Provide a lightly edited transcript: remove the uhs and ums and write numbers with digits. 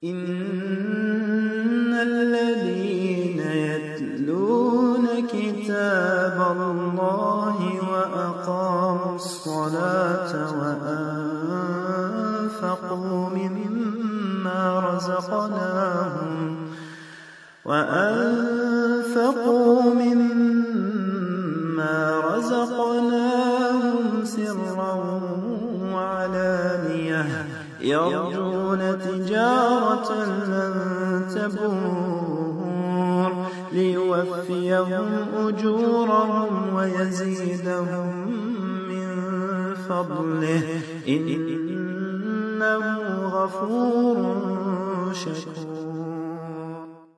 إن الذين يتلون كتاب الله وأقاموا الصلاة وأنفقوا مما رزقناهم سرا وعلانية يرجون تجارة لن تبور ليوفيهم أجورهم ويزيدهم من فضله إنه غفور شكور.